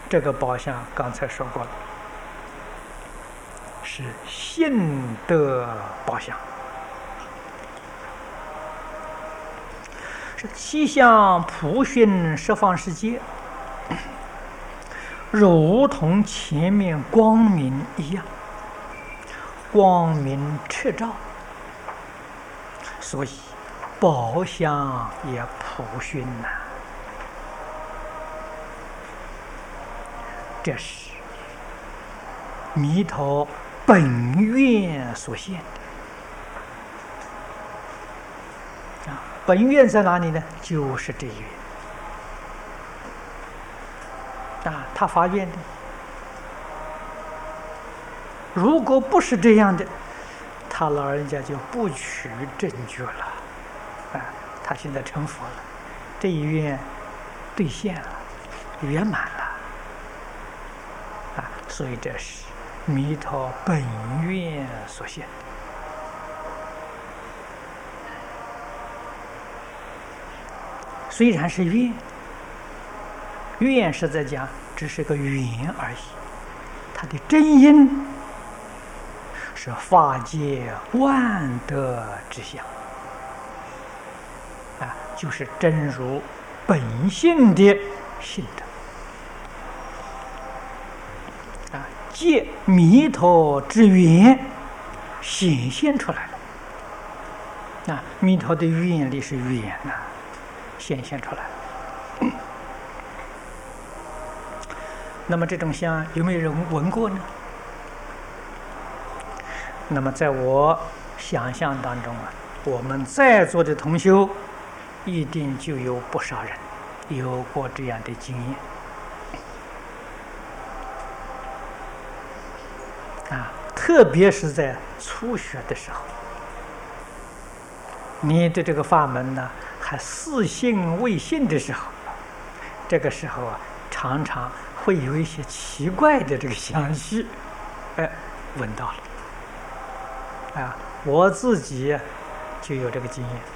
这个宝相刚才说过了，是信德宝相，是七相普熏十方世界，如同前面光明一样，光明彻照，所以宝相也普熏呐。这是弥陀本愿所现的啊！本愿在哪里呢？就是这一愿啊！他发愿的。如果不是这样的，他老人家就不取正觉了啊！他现在成佛了，这一愿兑现了，圆满了。所以这是弥陀本愿所现。虽然是愿，愿是在讲只是个缘而已，它的真因是法界万德之相啊，就是真如本性的性德。借弥陀之缘显现出来了啊！弥陀的愿力是缘呐，显现出来。那么这种相有没有人闻过呢？那么在我想象当中啊，我们在座的同修一定就有不少人有过这样的经验。特别是在初学的时候，你对这个法门呢还似信未信的时候，这个时候啊，常常会有一些奇怪的这个相续，闻到了啊！我自己就有这个经验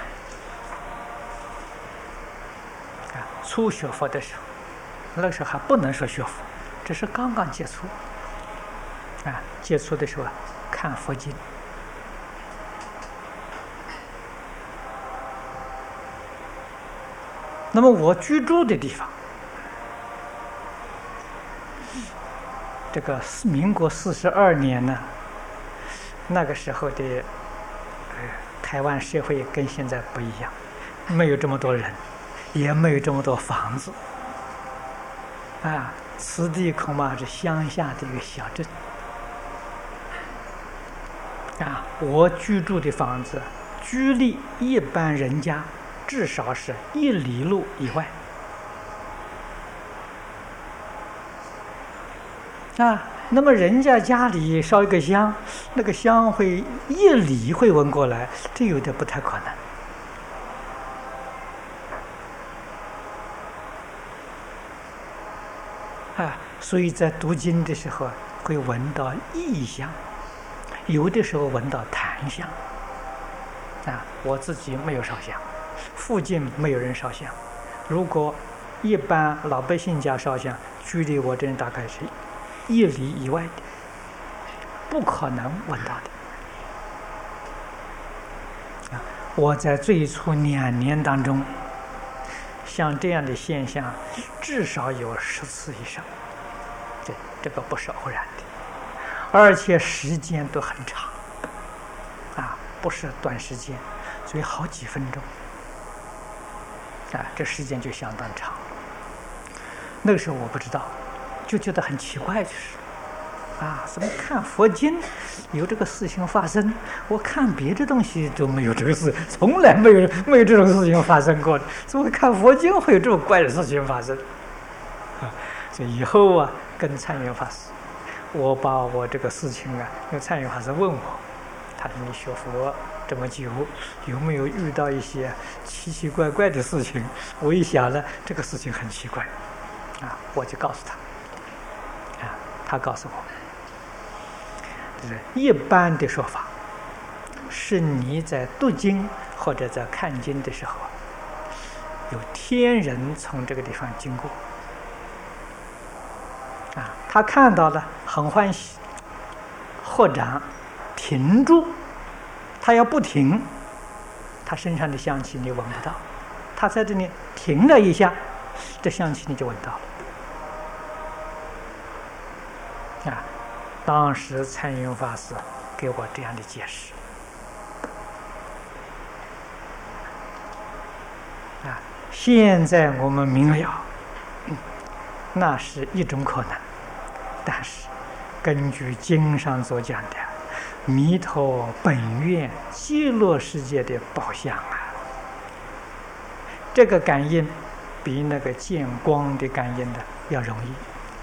啊。初学佛的时候，那个时候还不能说学佛，只是刚刚接触。接触的时候看佛经，那么我居住的地方，这个民国42年呢，那个时候的台湾社会跟现在不一样，没有这么多人，也没有这么多房子啊，此地恐怕是乡下的一个小镇。我居住的房子距离一般人家至少是1里路以外那么人家家里烧一个香，那个香会1里会闻过来，这有点不太可能所以在读经的时候会闻到异香，有的时候闻到檀香我自己没有烧香，附近没有人烧香。如果一般老百姓家烧香，距离我这人大概是1里以外的，不可能闻到的我在最初2年当中，像这样的现象至少有10次以上，这个不是偶然的，而且时间都很长不是短时间，所以好几分钟这时间就相当长。那个时候我不知道，就觉得很奇怪，就是怎么看佛经有这个事情发生，我看别的东西都没有这个事，从来没有这种事情发生过的，怎么看佛经会有这么怪的事情发生所以以后跟参圆法师，我把我这个事情因为参圆法师问我，他说你学佛这么久，有没有遇到一些奇奇怪怪的事情？我一想呢，这个事情很奇怪我就告诉他他告诉我，就是一般的说法是你在读经或者在看经的时候有天人从这个地方经过他看到了很欢喜，合掌停住，他要不停，他身上的香气你闻不到，他在这里停了一下，这香气你就闻到了。啊，当时参云法师给我这样的解释。啊，现在我们明了，那是一种可能，但是根据经上所讲的弥陀本愿极乐世界的宝相啊，这个感应比那个见光的感应的要容易。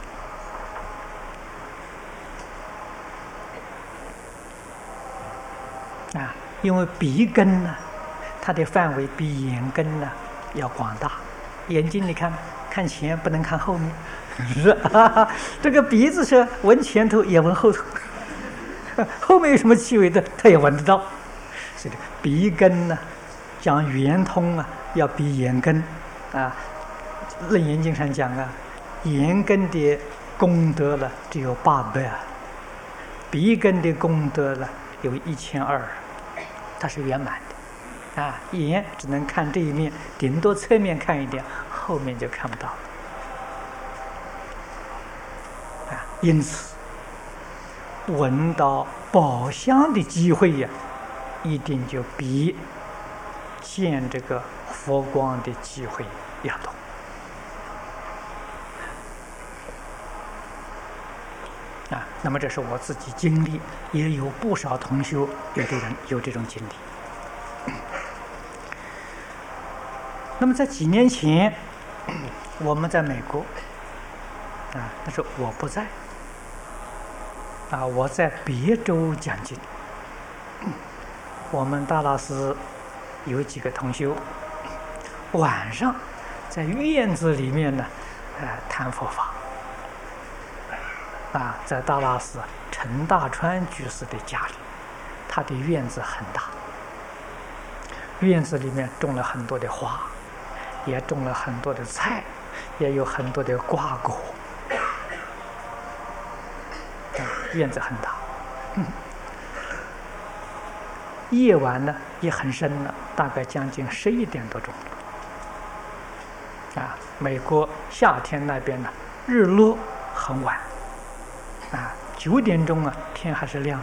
啊，因为鼻根呢，它的范围比眼根呢要广大。眼睛你看看前不能看后面，是啊，这个鼻子是闻前头也闻后头，后面有什么气味的它也闻得到。所以鼻根呢，讲圆通啊，要比眼根啊。楞严经上讲啊，眼根的功德了只有800，鼻根的功德了有1200。它是圆满的，啊，眼只能看这一面，顶多侧面看一点，后面就看不到了。啊，因此闻到宝香的机会呀，一定就比见这个佛光的机会要多。啊，那么这是我自己经历，也有不少同修有这种经历。那么在几年前，我们在美国，啊，那时候我不在，啊，我在别州讲经。我们大老师有几个同修，晚上在院子里面呢，谈佛法。啊，在大拉寺陈大川居士的家里，他的院子很大，院子里面种了很多的花，也种了很多的菜，也有很多的瓜果，院子很大。夜晚呢也很深了，大概将近11点多钟了。啊，美国夏天那边呢，日落很晚。啊，9点钟啊，天还是亮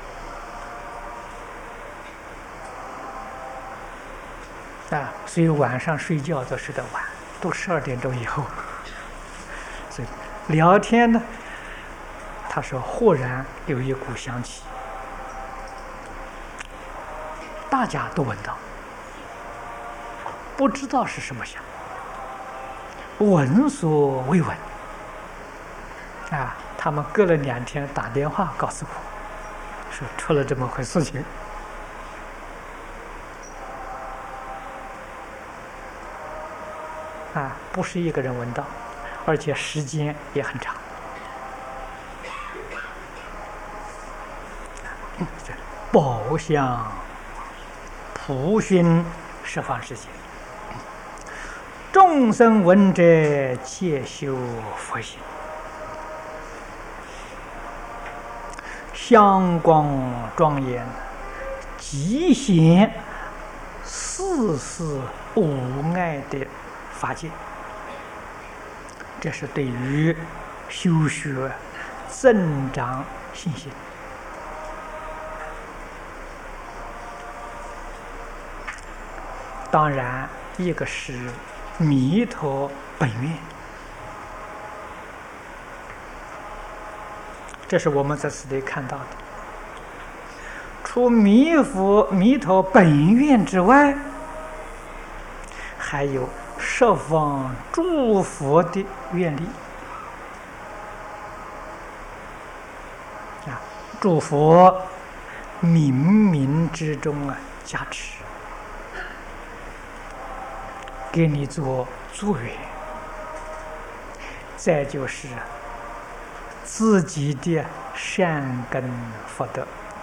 的。啊，所以晚上睡觉都睡得晚，都12点钟以后。所以聊天呢，他说忽然有一股香气，大家都闻到，不知道是什么香，闻所未闻。啊，他们隔了2天打电话告诉我，说出了这么回事情。啊，不是一个人闻到，而且时间也很长。宝香普熏十方世界，众生闻者皆修佛行。香光庄严，极显世事无碍的法界。这是对于修学增长信心。当然，一个是弥陀本愿，这是我们在此地看到的。除弥陀本愿之外，还有十方诸佛的愿力。啊，诸佛冥冥之中加持，给你做助缘。再就是自己的善根福德。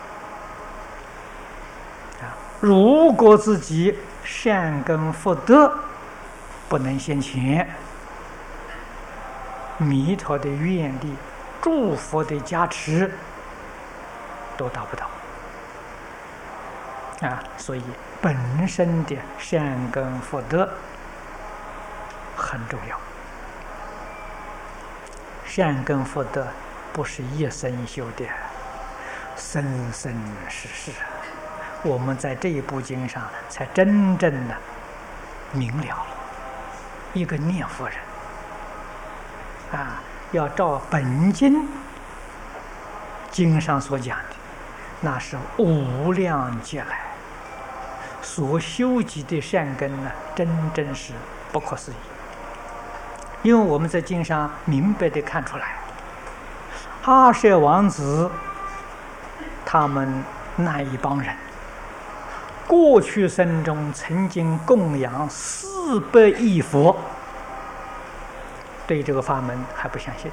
如果自己善根福德不能现前，弥陀的愿力诸佛的加持都达不到啊！所以本身的善根福德很重要。善根福德不是一生修的，生生世世。我们在这一部经上才真正的明了了，一个念佛人啊，要照本经经上所讲的，那是无量劫来所修集的善根呢，真是不可思议。因为我们在经上明白地看出来，阿舍王子他们那一帮人，过去生中曾经供养400亿佛，对这个法门还不相信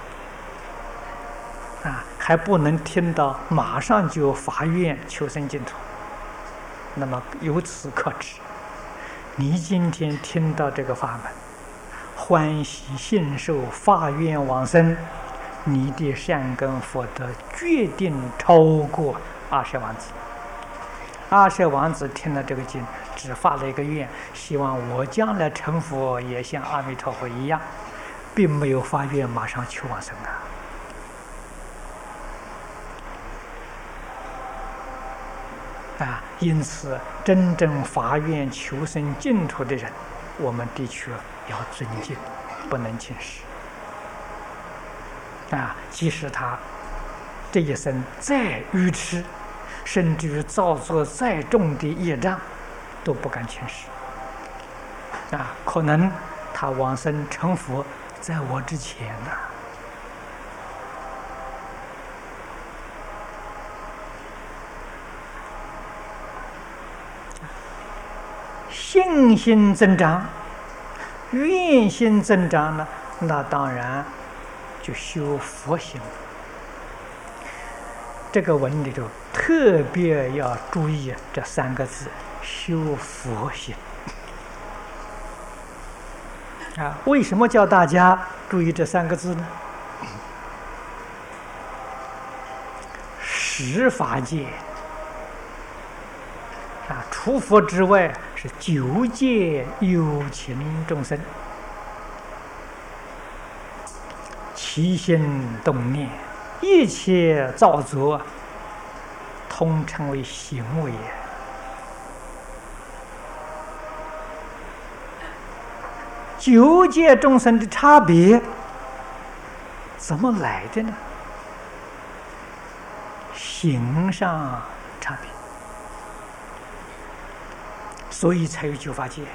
啊，还不能听到马上就发愿求生净土。那么由此可知，你今天听到这个法门，欢喜信受，发愿往生，你的善根福德决定超过阿舍王子。阿舍王子听了这个经，只发了一个愿，希望我将来成佛也像阿弥陀佛一样，并没有发愿马上求往生啊！因此真正发愿求生净土的人，我们的确要尊敬，不能轻视啊！即使他这一生再愚痴，甚至于造作再重的业障，都不敢轻视啊！可能他往生成佛在我之前呢。信心增长，愿心增长呢，那当然就修佛心了。这个文里头特别要注意这3个字：修佛心啊！为什么叫大家注意这3个字呢？十法界啊，除佛之外是9界有情众生，起心动念，一切造作，通称为行为。9界众生的差别怎么来的呢？行上差别，所以才有9法界。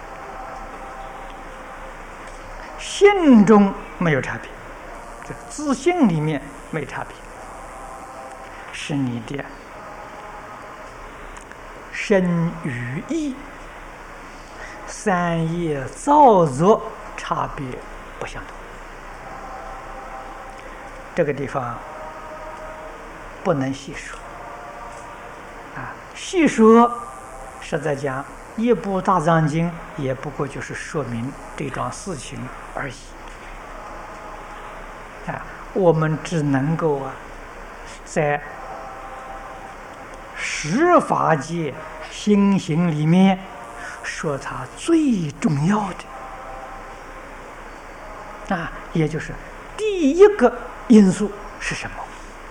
性中没有差别，这自性里面没差别，是你的身语意3业造作差别不相同。这个地方不能细说啊，细说实在讲一部大藏经也不过就是说明这桩事情而已啊，我们只能够在十法界心行里面说它最重要的啊，也就是第一个因素是什么？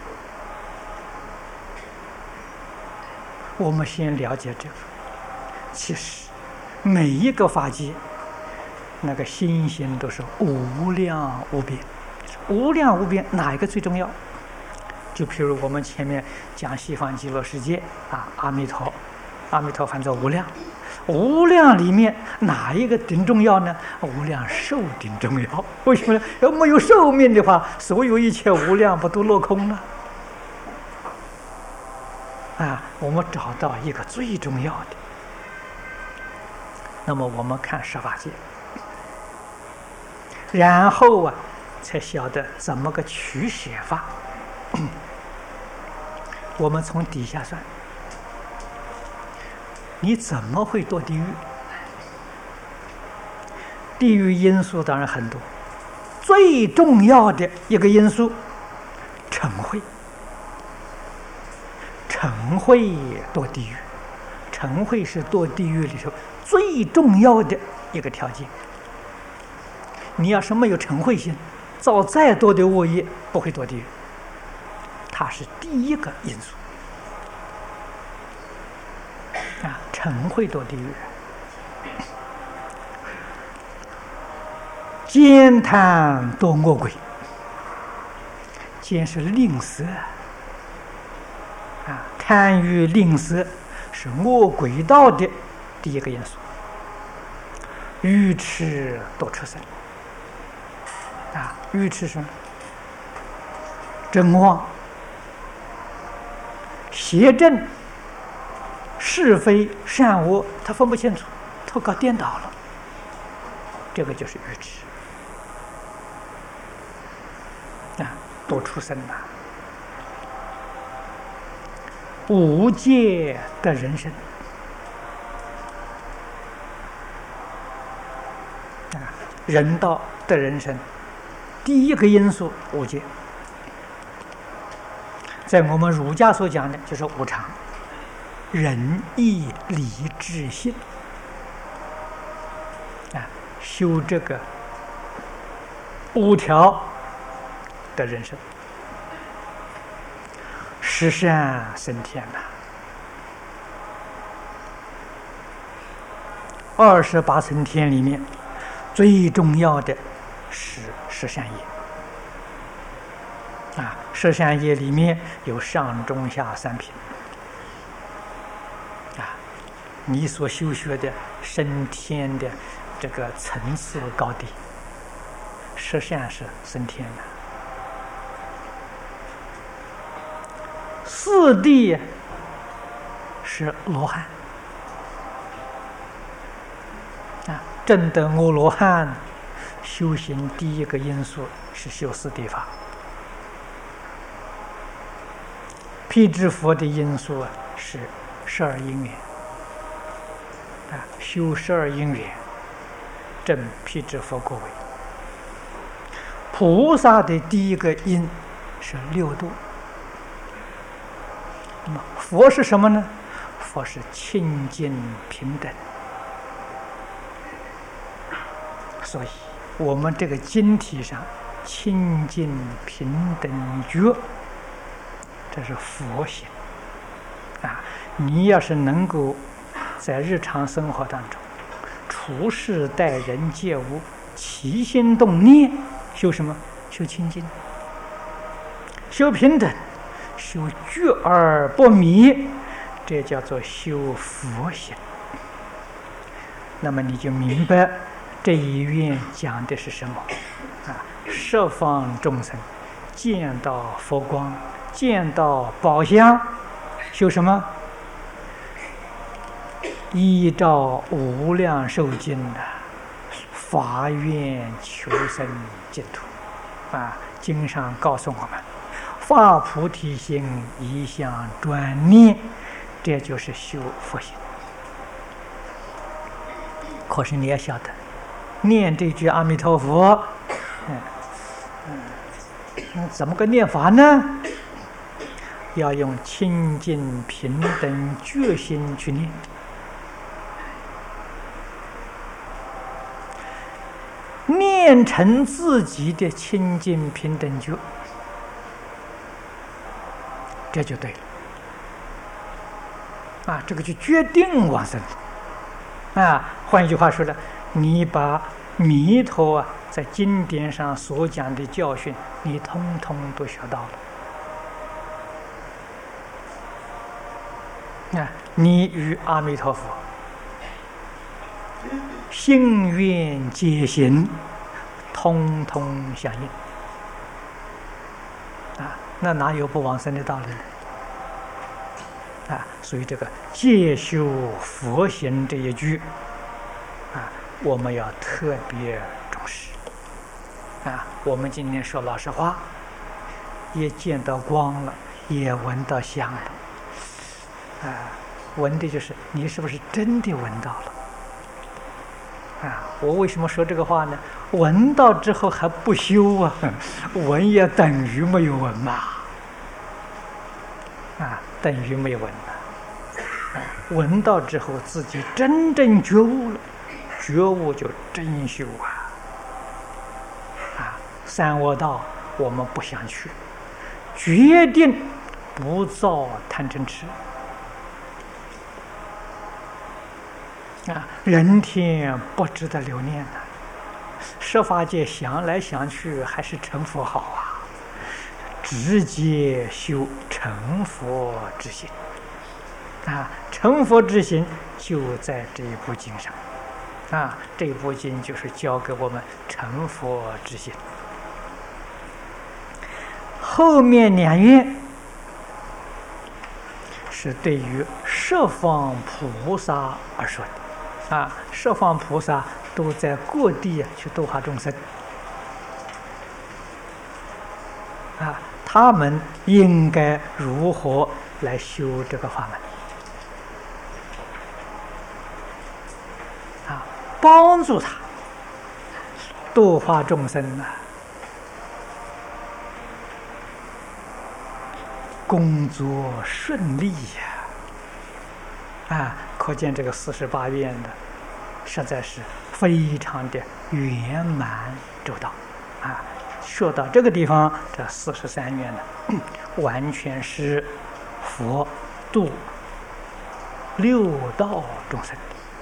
我们先了解这个。其实每一个法界那个心行都是无量无边，无量无边哪一个最重要？就譬如我们前面讲西方极乐世界啊，阿弥陀梵咒无量，无量里面哪一个顶重要呢？无量寿顶重要。为什么呢？要没有寿命的话，所有一切无量不都落空了？啊，我们找到一个最重要的。那么我们看十法界，然后才晓得怎么个取舍法。我们从底下算，你怎么会堕地狱？地狱因素当然很多最重要的一个因素，嗔恚。嗔恚堕地狱，嗔恚是堕地狱里头最重要的一个条件。你要是没有嗔恚心，造再多的恶业不会堕地狱，它是第一个因素。嗔恚堕地狱。奸贪堕恶鬼，奸是吝啬贪欲吝啬是恶鬼道的第一个因素。愚痴堕畜生愚痴是真妄、邪正、是非善恶，他分不清楚，他搞颠倒了，这个就是愚痴堕畜生无戒的人生人道的人生，第一个因素无戒。在我们儒家所讲的就是五常：仁义礼智信修这个5条的人生，十善升天28层天里面最重要的是十善业十善业里面有上中下3品你所修学的升天的这个层次高低，十善是升天的。4谛是罗汉证得阿罗汉，修行第一个因素是修4谛法。辟支佛的因素是12因缘修12因缘，证辟支佛果位。菩萨的第一个因是6度。那么佛是什么呢？佛是清净平等。所以我们这个经体上清净平等觉，这是佛性你要是能够在日常生活当中处事待人接物起心动念修什么？修清净，修平等，修觉而不迷，这叫做修佛性。那么你就明白这一愿讲的是什么十方众生见到佛光，见到宝相，修什么？依照无量寿经发愿求生净土经上告诉我们，发菩提心，一向专念，这就是修佛性。可是你也晓得，念这句阿弥陀佛怎么个念法呢？要用清净平等觉心去念。念成自己的清净平等觉，这就对了这个就决定往生换一句话说呢，你把弥陀在经典上所讲的教训，你通通都学到了你与阿弥陀佛心愿皆行，通通相应那哪有不往生的道理呢所以这个戒修佛行这一句我们要特别重视我们今天说老实话，也见到光了，也闻到香了闻的就是你是不是真的闻到了我为什么说这个话呢？闻到之后还不修啊，闻也等于没有闻嘛，等于没有闻了。闻到之后自己真正觉悟了，觉悟就真修三恶道我们不想去，决定不造贪嗔痴人天不值得留念设法界想来想去还是成佛好直接修成佛之心成佛之心就在这一部经上这部经就是教给我们成佛之心。后面2愿是对于十方菩萨而说的十方菩萨都在各地去度化众生他们应该如何来修这个法门帮助他度化众生工作顺利可见这个48愿的实在是非常的圆满周到说到这个地方，这43愿呢，完全是佛度六道众生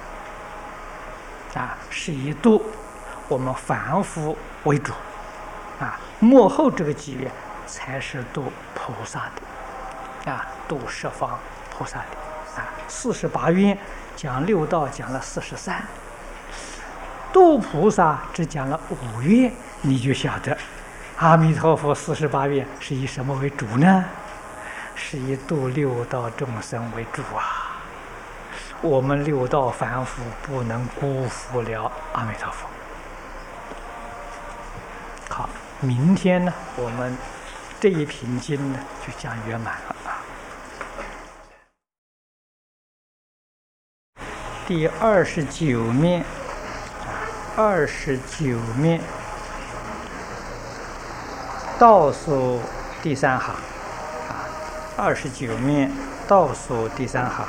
是以度我们凡夫为主末后这个几愿才是度菩萨的度十方菩萨的48愿讲六道讲了43，度菩萨只讲了5愿，你就晓得阿弥陀佛48愿是以什么为主呢？是以度六道众生为主我们六道凡夫不能辜负了阿弥陀佛。好，明天呢，我们这一品经呢就讲圆满了第29面，29面倒数第3行，29面倒数第3行。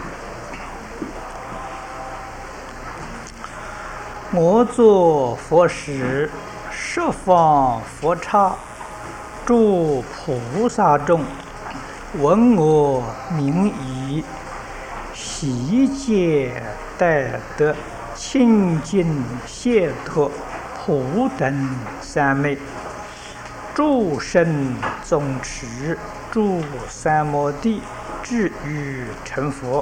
我作佛时，十方佛刹，诸菩萨众，闻我名已，悉皆待得清净解脱普等三昧，诸圣宗持，诸三摩地，至于成佛。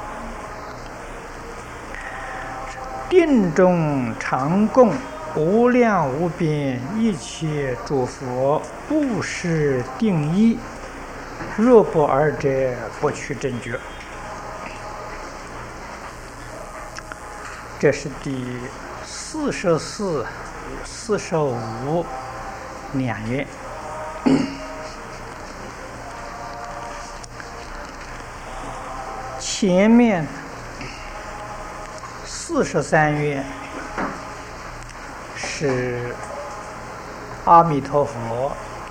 定中常供无量无边一切诸佛，不施定义，若不尔者，不取正觉。这是第44、45两愿。前面43愿是阿弥陀佛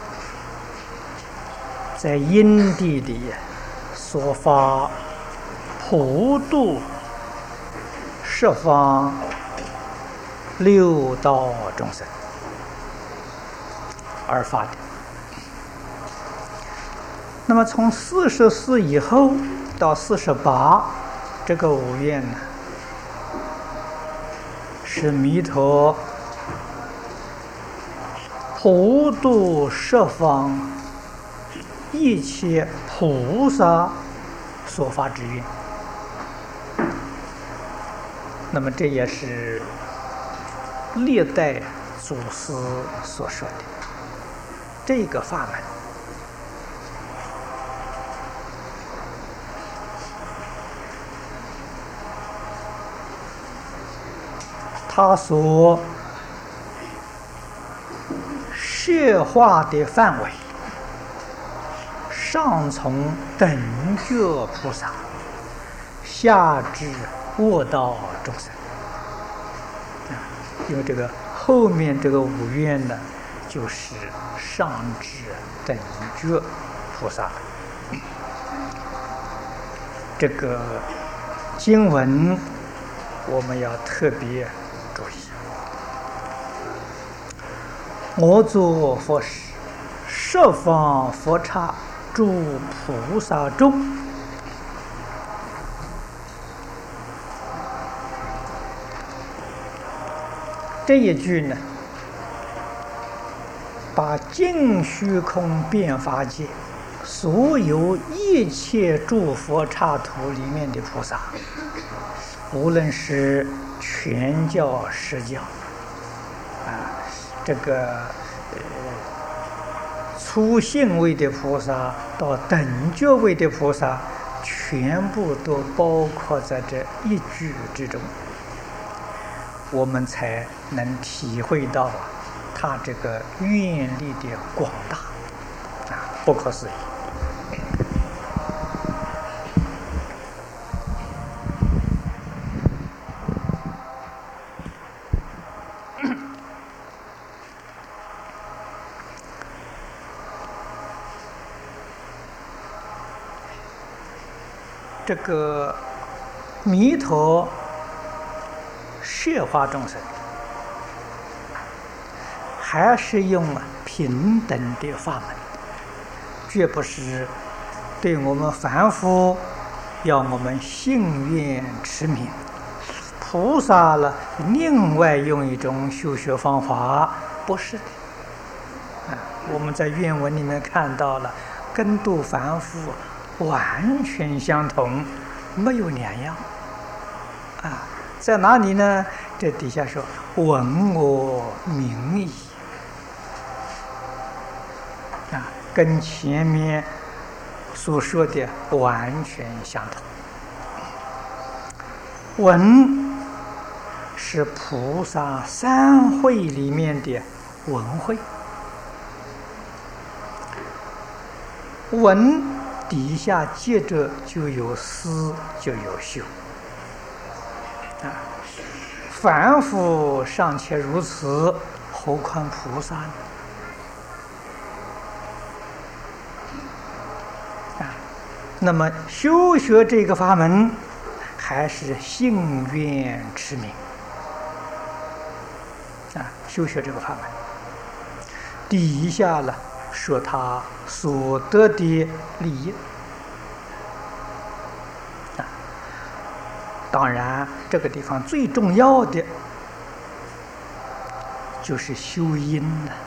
在因地里所发普度十方六道众生而发的。那么从44以后到48这个5愿呢，是弥陀普度十方一切菩萨所发之愿。那么这也是历代祖师所说的这个法门，他所摄化的范围，上从等觉菩萨，下至恶道众生， 因为这个后面这个五愿呢，就是上至等觉菩萨。这个经文我们要特别注意。我作佛时，十方佛刹诸菩萨众。这一句呢，把尽虚空遍法界所有一切诸佛刹土里面的菩萨，无论是全教实教这个初信位的菩萨到等觉位的菩萨，全部都包括在这一句之中，我们才能体会到他这个愿力的广大不可思议。这个弥陀摄化众生，还是用平等的法门，绝不是对我们凡夫要我们信愿持名。菩萨了，另外用一种修学方法，不是的。我们在愿文里面看到了，跟度凡夫完全相同，没有两样在哪里呢？这底下说闻我名矣跟前面所说的完全相同。闻是菩萨三会里面的闻会，闻底下接着就有思，就有修凡夫尚且如此，何况菩萨呢？那么修学这个法门，还是信愿持名修学这个法门，底下了说他所得的利益当然这个地方最重要的就是修因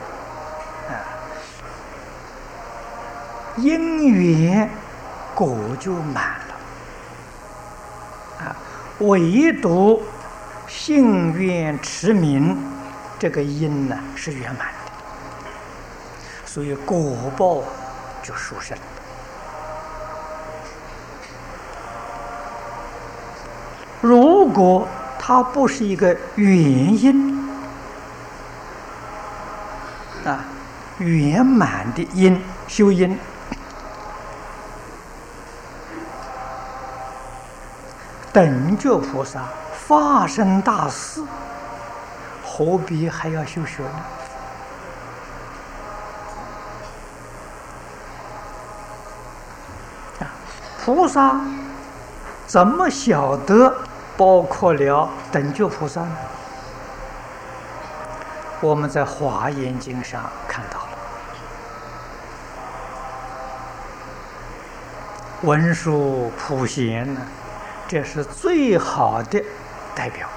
因缘果就满了唯独信愿持名这个因呢是圆满的，所以果报就殊胜。如果它不是一个原因圆满的因修因，等觉菩萨发生大事，何必还要修学呢？菩萨怎么晓得包括了等觉菩萨呢？我们在《华严经》上看到了，文殊普贤呢，这是最好的代表。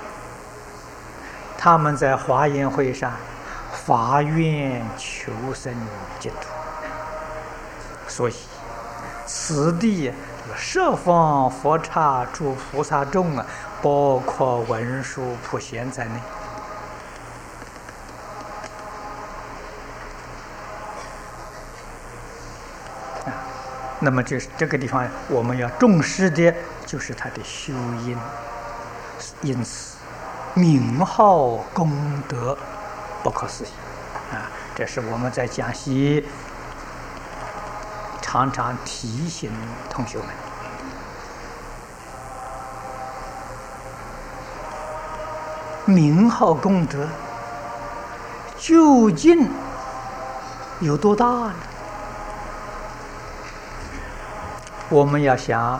他们在华严会上发愿求生净土，所以此地十方佛刹诸菩萨众包括文殊普贤在内那么就是这个地方我们要重视的就是他的修因，因此名号功德不可思议这是我们在讲习常常提醒同学们。 名号功德究竟有多大呢？我们要想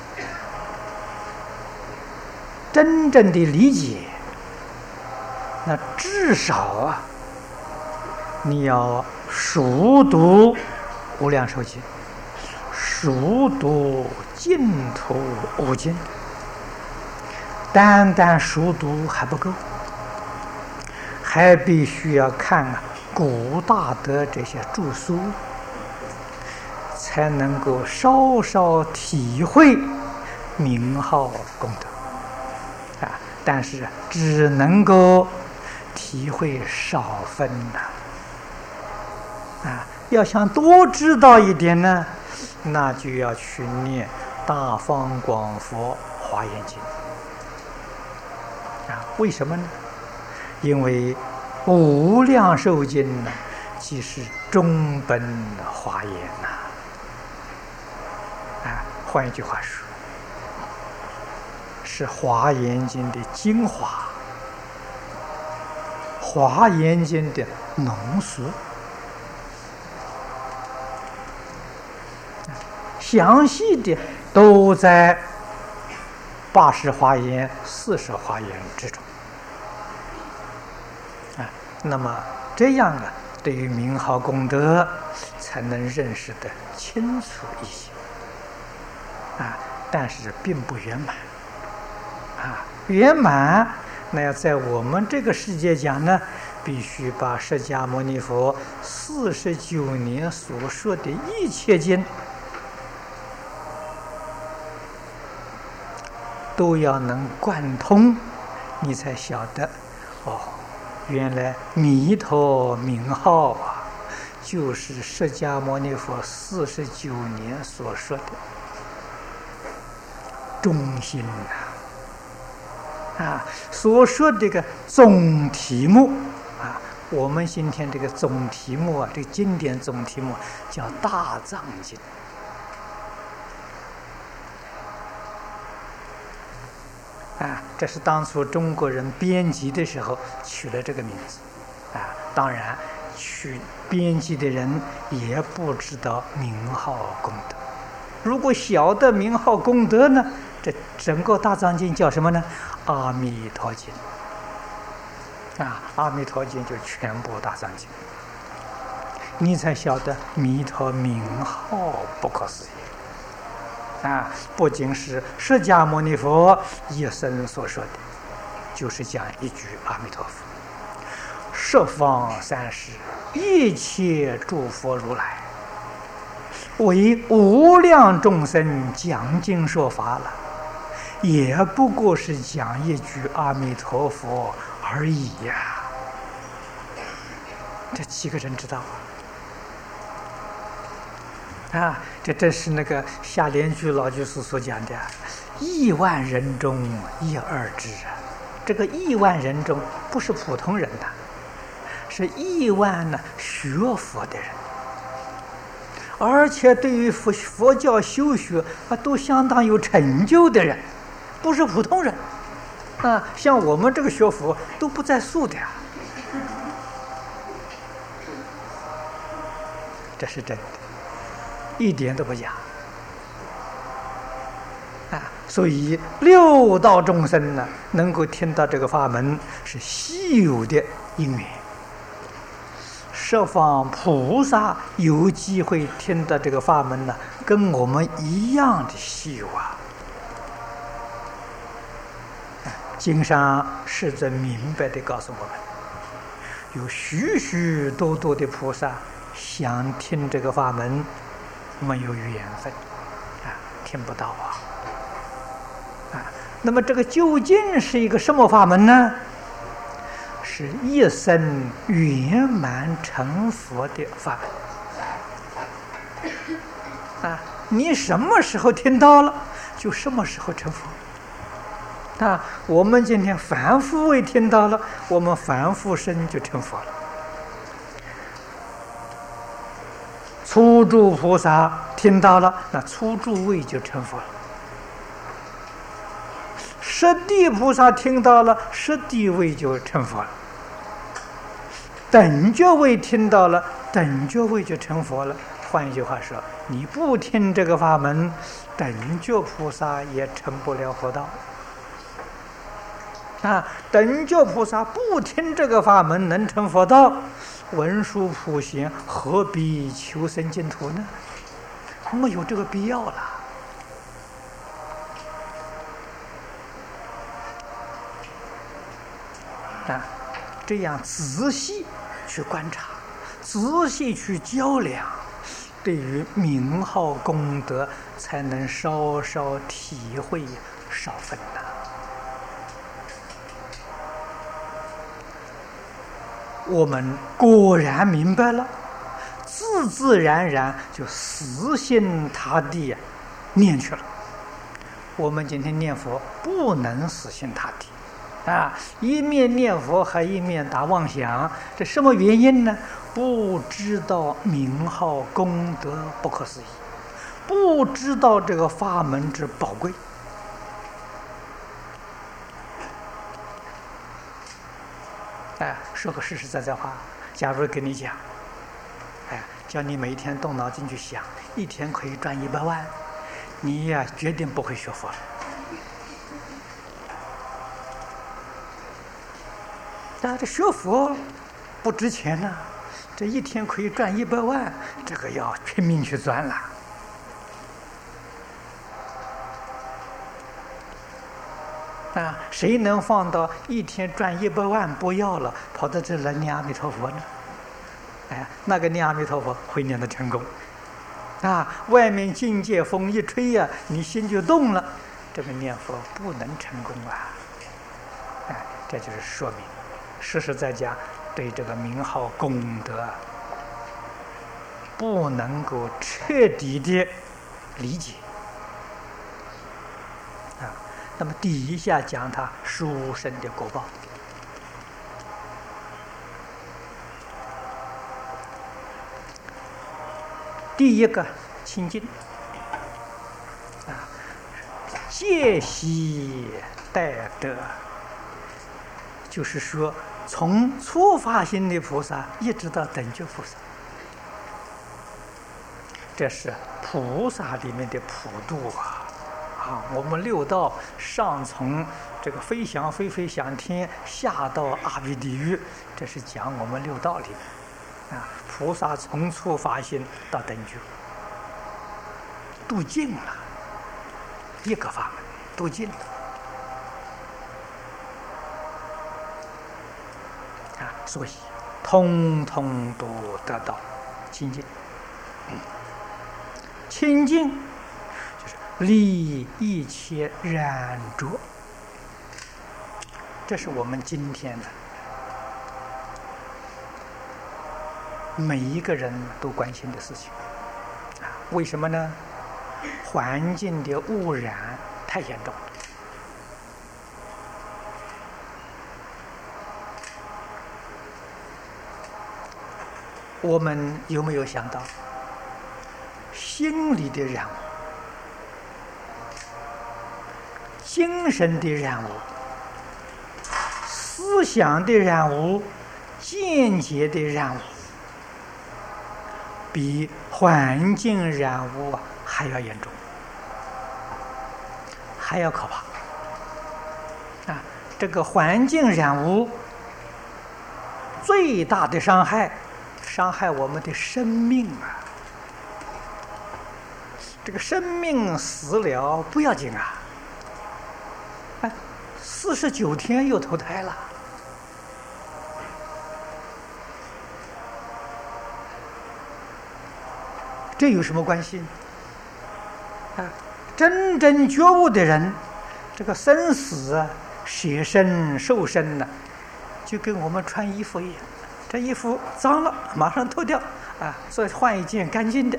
真正的理解，那至少你要熟读《无量寿经》，熟读净土五经。单单熟读还不够，还必须要看古大德这些著书，才能够稍稍体会名号功德但是只能够体会少分要想多知道一点呢，那就要去念《大方广佛华严经》为什么呢？因为《无量寿经》呢，即是中本华严换一句话说，是《华严经》的精华，《华严经》的浓缩。详细的都在80华严、40华严之中那么这样对于名号功德才能认识得清楚一些但是并不圆满圆满那要在我们这个世界讲呢，必须把释迦牟尼佛49年所说的一切经都要能贯通，你才晓得原来弥陀名号就是释迦牟尼佛49年所说的中心所说这个总题目我们今天这个总题目这个经典总题目叫《大藏经》这是当初中国人编辑的时候取了这个名字当然取编辑的人也不知道名号功德，如果晓得名号功德呢，这整个大藏经叫什么呢？阿弥陀经阿弥陀经就全部大藏经，你才晓得弥陀名号不可思议不仅是释迦牟尼佛一生所说的，就是讲一句阿弥陀佛，十方三世一切诸佛如来为无量众生讲经说法了，也不过是讲一句阿弥陀佛而已这几个人知道这是那个夏莲居老居士所讲的亿万人中一二知这个亿万人中不是普通人是亿万学佛的人，而且对于佛教修学都相当有成就的人，不是普通人像我们这个学佛都不在数的这是真的，一点都不假所以六道众生能够听到这个法门是稀有的因缘，十方菩萨有机会听到这个法门跟我们一样的稀有经上世尊明白地告诉我们，有许许多多的菩萨想听这个法门，没有缘分听不到那么这个究竟是一个什么法门呢？是一生圆满成佛的法门你什么时候听到了，就什么时候成佛我们今天凡夫位听到了，我们凡夫身就成佛了。初住菩萨听到了，那初住位就成佛了。 十地菩萨听到了，十地位就成佛了；等觉位听到了，等觉位就成佛了。换一句话说，你不听这个法门，等觉菩萨也成不了佛道。等觉菩萨不听这个法门能成佛道，文殊普贤何必求生净土呢？没有这个必要了。这样仔细去观察，仔细去较量，对于名号功德才能稍稍体会少分呐。我们果然明白了，自自然然就死心塌地念去了。我们今天念佛不能死心塌地一面念佛还一面打妄想，这什么原因呢？不知道名号功德不可思议，不知道这个法门之宝贵。说个实实在在话，假如跟你讲，叫你每天动脑筋去想，一天可以赚100万，你呀决定不会学佛了。这学佛不值钱呐，这一天可以赚100万，这个要拼命去赚了。谁能放到一天赚100万不要了，跑到这来念阿弥陀佛呢？那个念阿弥陀佛会念得成功。外面境界风一吹你心就动了，这个念佛不能成功这就是说明，实实在在对这个名号功德不能够彻底的理解。那么底下讲他殊胜的果报。第一个清净戒习待得，就是说从初发心的菩萨一直到等觉菩萨，这是菩萨里面的普度我们六道上从这个飞翔飞飞向天，下到阿鼻地狱，这是讲我们六道里面菩萨从初发心到等觉，度尽了一个法门，度尽了所以通通都得到清净。清净就是离一切染着，这是我们今天的每一个人都关心的事情为什么呢？环境的污染太严重了。我们有没有想到心理的染污、精神的染污、思想的染污、见解的染污，比环境染污还要严重，还要可怕这个环境染污最大的伤害我们的生命这个生命死了不要紧49天又投胎了。这有什么关系真正觉悟的人，这个生死舍身受身就跟我们穿衣服一样，这衣服脏了马上脱掉再换一件干净的，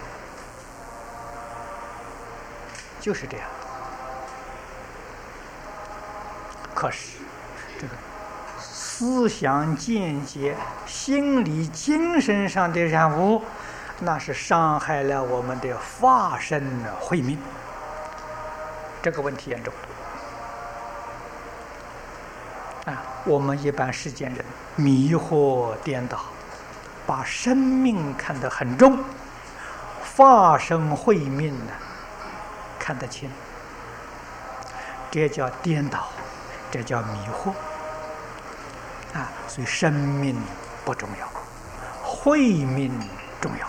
就是这样。可是这个思想见解、心理精神上的染污，那是伤害了我们的法身慧命，这个问题严重我们一般世间人迷惑颠倒，把生命看得很重，法身慧命呢看得轻，这叫颠倒，这叫迷惑啊！所以生命不重要，慧命重要。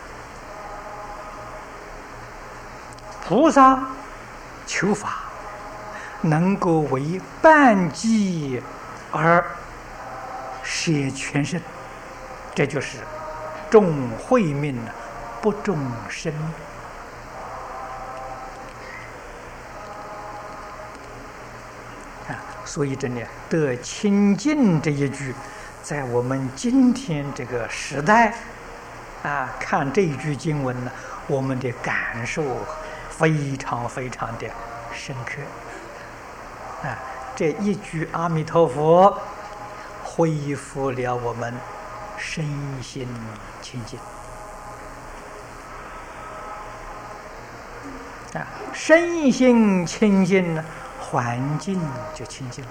菩萨求法，能够为半计而舍全身，这就是重慧命，不重生命。所以真的得清净这一句，在我们今天这个时代看这一句经文呢，我们的感受非常非常的深刻这一句阿弥陀佛恢复了我们身心清净身心清净呢，环境就清净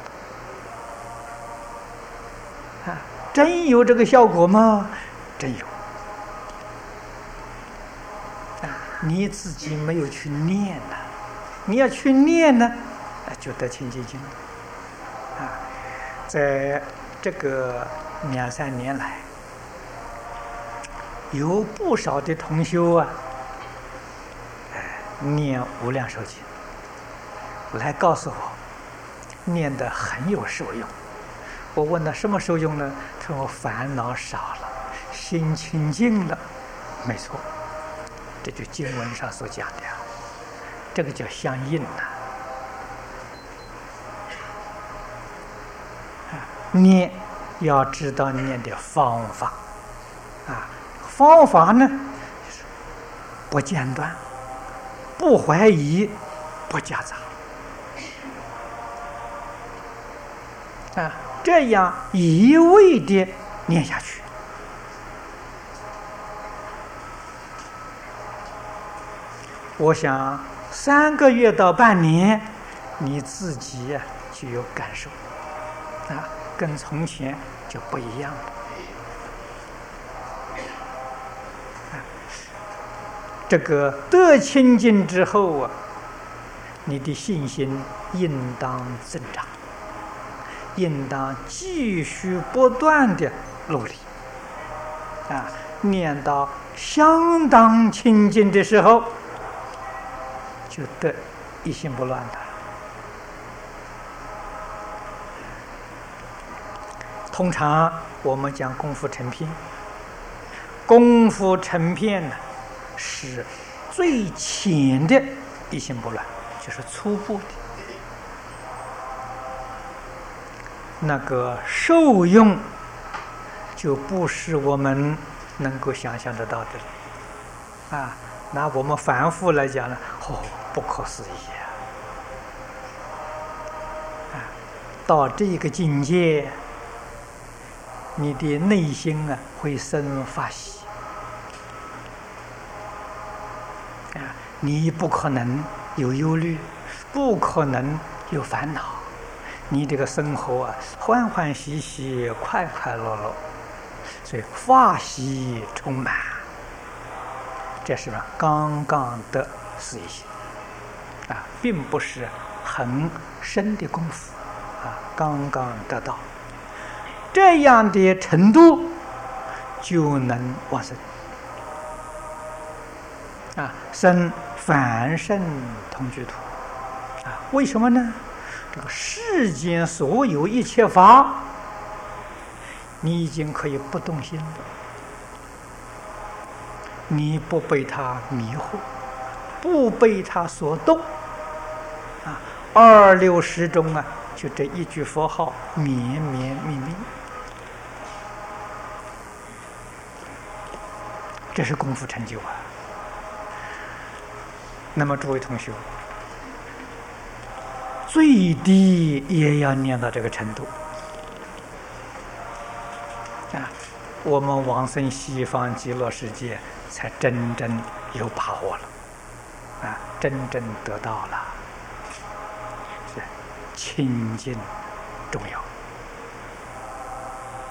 了真有这个效果吗？真有你自己没有去念呢，你要去念呢，就得清净心在这个2、3年来，有不少的同修念无量寿经，来告诉我念得很有受用。我问他什么受用呢？他说烦恼少了，心清净了。没错，这就经文上所讲的这个叫相应念要知道念的方法方法呢就是不间断，不怀疑，不夹杂这样一味的念下去，我想3个月到半年，你自己就有感受跟从前就不一样了这个得清净之后你的信心应当增长，应当继续不断的努力念到相当清净的时候，就得一心不乱的。通常我们讲功夫成片，功夫成片呢是最浅的一心不乱，就是初步的。那个受用就不是我们能够想象得到的了拿我们凡夫来讲呢，不可思议到这个境界，你的内心会生法喜你不可能有忧虑，不可能有烦恼，你这个生活欢欢喜喜，快快乐乐，所以法喜充满，这是刚刚的事情并不是很深的功夫刚刚得到这样的程度，就能往生生凡圣同居土为什么呢？这个世间所有一切法，你已经可以不动心了，你不被它迷惑，不被它所动26时中就这一句佛号绵绵密密，这是功夫成就那么诸位同学，最低也要念到这个程度我们往生西方极乐世界才真正有把握了真正得到了清净重要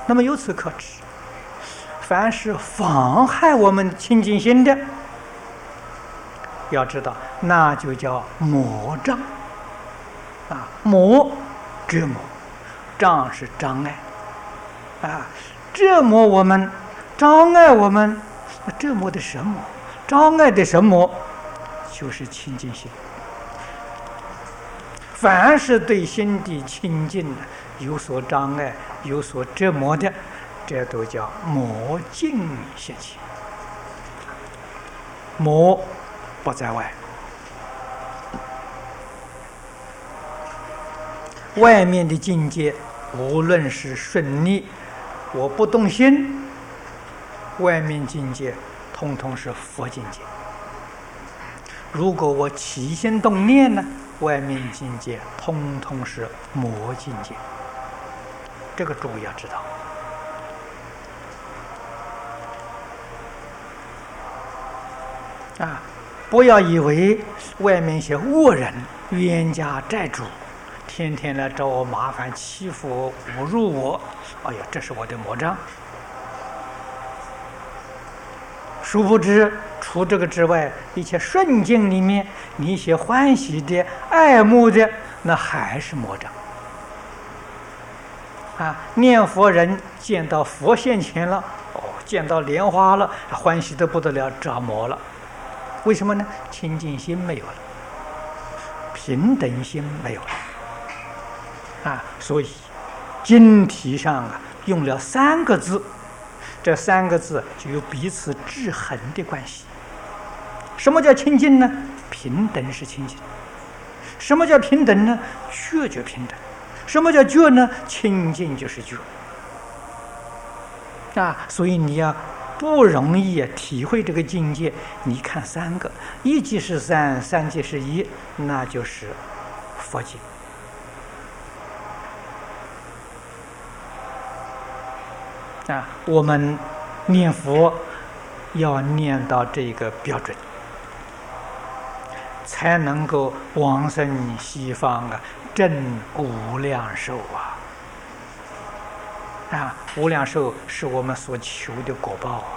那么由此可知，凡是妨害我们清净心的，要知道那就叫魔障啊！魔折磨，障是障碍啊！折磨我们，障碍我们，折磨的什么？障碍的什么？就是清净心。凡是对心地清净的有所障碍、有所折磨的，这都叫魔境现起。魔不在外，外面的境界无论是顺逆，我不动心，外面境界统统是佛境界。如果我起心动念呢，外面境界统统是魔境界。这个诸位要知道啊！不要以为外面一些恶人、冤家债主天天来找我麻烦、欺负我、侮辱我，哎呀，这是我的魔障。殊不知，除这个之外，一切顺境里面，你一些欢喜的、爱慕的，那还是魔障。啊，念佛人见到佛现前了，见到莲花了，欢喜得不得了，着魔了。为什么呢？清净心没有了，平等心没有了。啊，所以经题上啊用了3个字，这3个字就有彼此制衡的关系。什么叫清净呢？平等是清净。什么叫平等呢？觉就平等。什么叫觉呢？清净就是觉。啊，所以你要不容易体会这个境界，你看3个，1即是3， 3即是1，那就是佛境。啊，我们念佛要念到这个标准，才能够往生西方啊，证无量寿啊！啊，无量寿是我们所求的果报啊！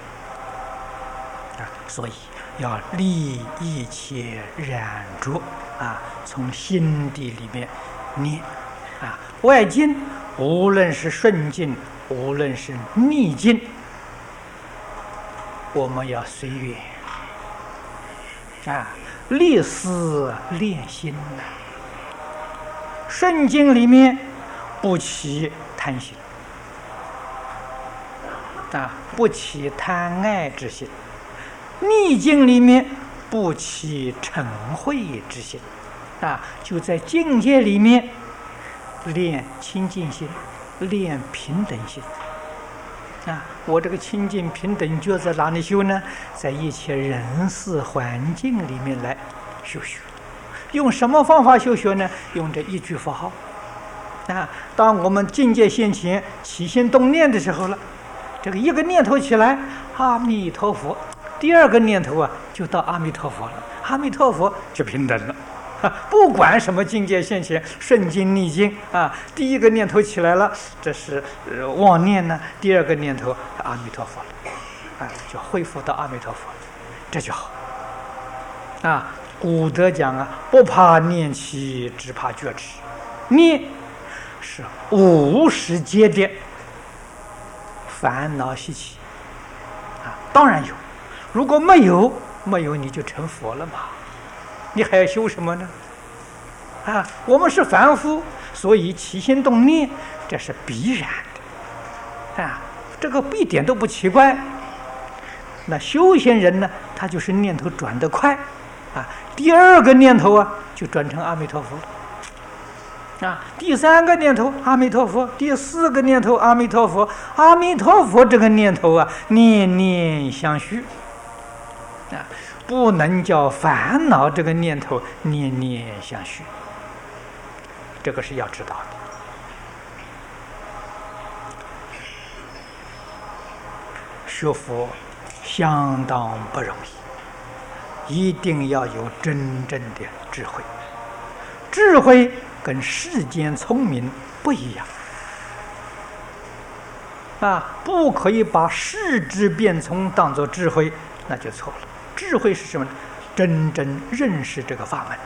所以要立一切染着啊，从心底里面念啊，外境无论是顺境，无论是逆境，我们要随缘啊，立思练心呐。顺境里面不起贪心啊，不起贪爱之心；逆境里面不起嗔恚之心啊，就在境界里面练清净心，练平等心啊！我这个清净平等觉在哪里修呢？在一切人事环境里面来修学。用什么方法修学呢？用这一句佛号啊！当我们境界现前、起心动念的时候了，这个一个念头起来，阿弥陀佛；第2个念头啊，就到阿弥陀佛了。阿弥陀佛就平等了。不管什么境界现前，顺境逆境啊，第1个念头起来了，这是妄念呢；第2个念头阿弥陀佛了，啊，就恢复到阿弥陀佛了，这就好。啊，古德讲啊，不怕念起，只怕觉迟。念是无始劫的烦恼习气啊，当然有。如果没有你就成佛了嘛。你还要修什么呢？啊，我们是凡夫，所以起心动念，这是必然的，啊，这个一点都不奇怪。那修行人呢，他就是念头转得快，啊，第2个念头啊，就转成阿弥陀佛了，啊，第3个念头阿弥陀佛，第4个念头阿弥陀佛，阿弥陀佛这个念头啊，念念相续，啊。不能叫烦恼这个念头念念相续，这个是要知道的。学佛相当不容易，一定要有真正的智慧。智慧跟世间聪明不一样不可以把世之变聪当作智慧，那就错了。智慧是什么呢？真正认识这个法门，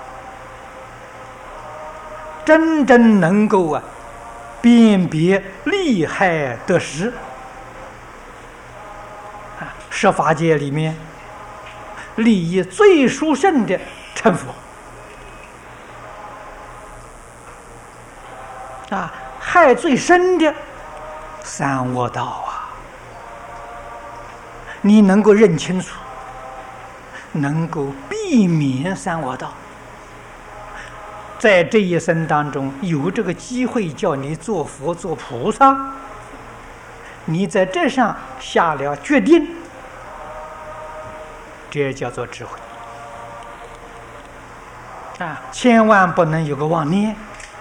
真正能够辨别利害得失。十法界里面，利益最殊胜的成佛，害最深的三恶道啊！你能够认清楚，能够避免三恶道，在这一生当中有这个机会叫你做佛做菩萨，你在这上下了决定，这叫做智慧千万不能有个妄念。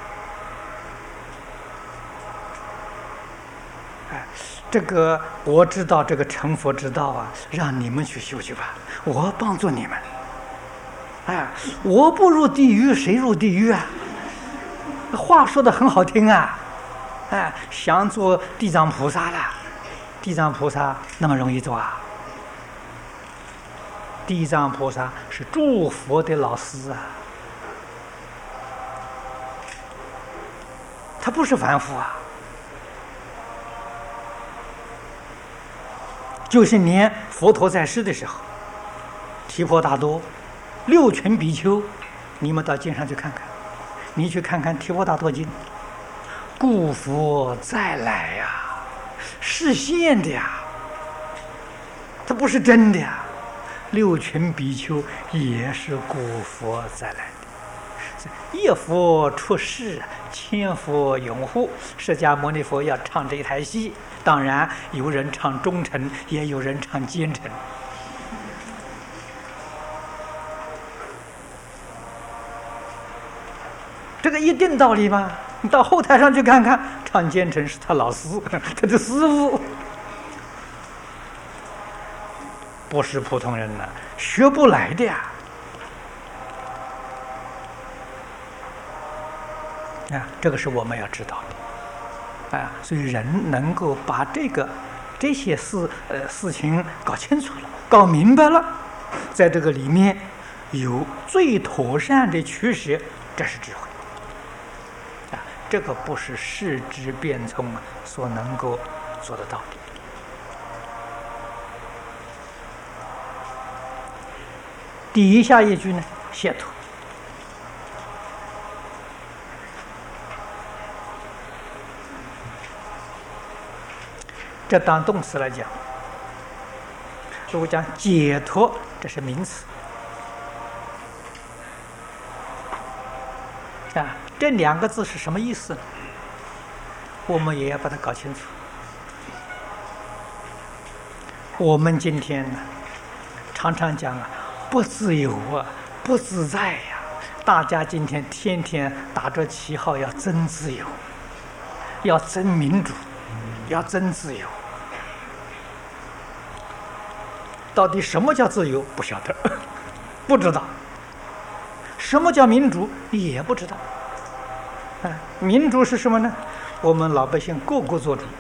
这个我知道，这个成佛之道让你们去修去吧，我帮助你们。我不入地狱，谁入地狱啊？话说的很好听想做地藏菩萨了，地藏菩萨那么容易做啊？地藏菩萨是诸佛的老师他不是凡夫就是连佛陀在世的时候，提婆达多、六群比丘，你们到经上去看看，你去看看提婆达多经，故佛再来是现的它不是真的六群比丘也是故佛再来的。一佛出世，千佛拥护。释迦牟尼佛要唱这一台戏，当然有人唱忠臣，也有人唱奸臣。这个一定道理吗？你到后台上去看看，唱奸臣是他老师，他的师傅，不是普通人学不来的这个是我们要知道的所以人能够把这些事情搞清楚了，搞明白了，在这个里面有最妥善的取舍，这是智慧这个不是世之变聪所能够做得到的。底下一句呢，解脱。这当动词来讲，如果讲解脱，这是名词这两个字是什么意思呢？我们也要把它搞清楚。我们今天呢，常常讲不自由不自在大家今天天天打着旗号要争自由，要争民主，要争自由。到底什么叫自由？不晓得，不知道。什么叫民主？也不知道。民主是什么呢？我们老百姓个个做主，